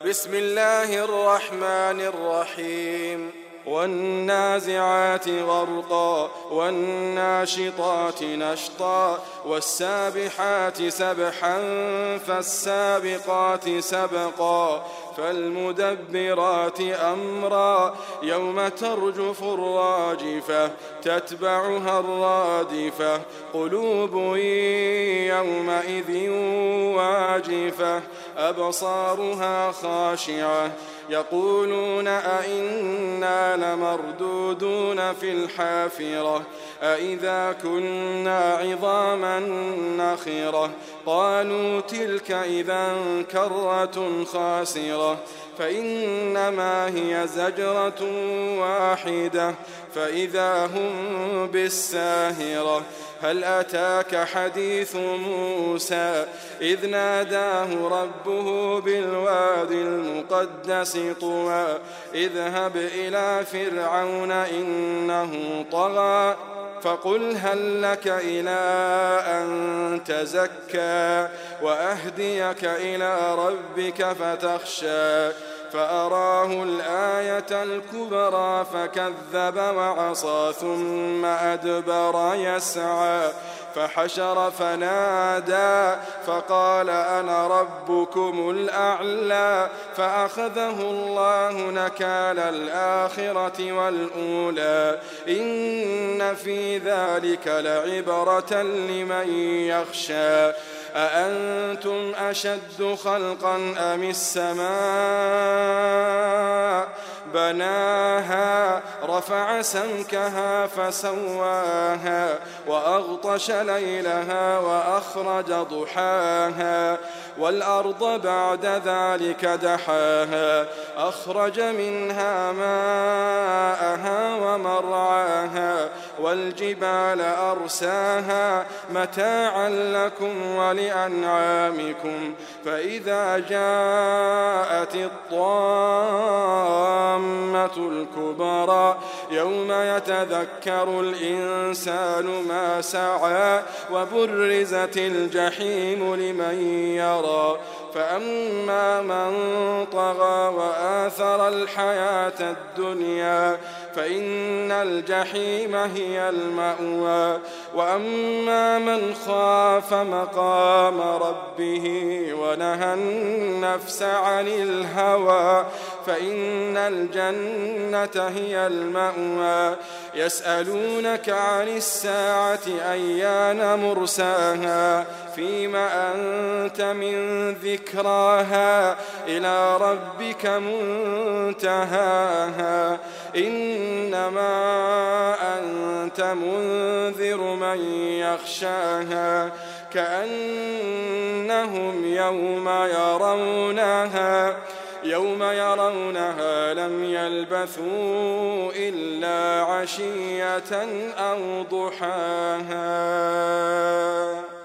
بسم الله الرحمن الرحيم والنازعات غرقا والناشطات نشطا والسابحات سبحا فالسابقات سبقا فالمدبرات أمرا يوم ترجف الراجفة تتبعها الرادفة قلوب يومئذ واجفة أبصارها خاشعة يقولون أئنا لمردودون في الحافرة أئذا كنا عظاما نخرة قالوا تلك إذا كرة خاسرة فإنما هي زجرة واحدة فإذا هم بالساهرة هل أتاك حديث موسى إذ ناداه ربه بالواد المقدس طوى اذهب إلى فرعون إنه طغى فقل هل لك إلى أن تزكى وأهديك إلى ربك فتخشى فأراه الآية الكبرى فكذب وعصى ثم أدبر يسعى فحشر فنادى فقال أنا ربكم الأعلى فأخذه الله نكال الآخرة والأولى إن في ذلك لعبرة لمن يخشى أأنتم أشد خلقا أم السماء بناها رفع سمكها فسواها وأغطش ليلها وأخرج ضحاها والأرض بعد ذلك دحاها أخرج منها ماءها ومرعاها والجبال أرساها متاعا لكم ولأنعامكم فإذا جاءت الطامة الكبرى يوم يتذكر الإنسان ما سعى وبرزت الجحيم لمن يرى فأما من طغى وآثر الحياة الدنيا فإن الجحيم هي المأوى وأما من خاف مقام ربه ونهى النفس عن الهوى فإن الجنة هي المأوى يسألونك عن الساعة أيان مرساها فيما أنت من ذكراها إلى ربك منتهاها إنما أنت منذر من يخشاها كأنهم يوم يرونها لم يلبثوا إلا عشية أو ضحاها.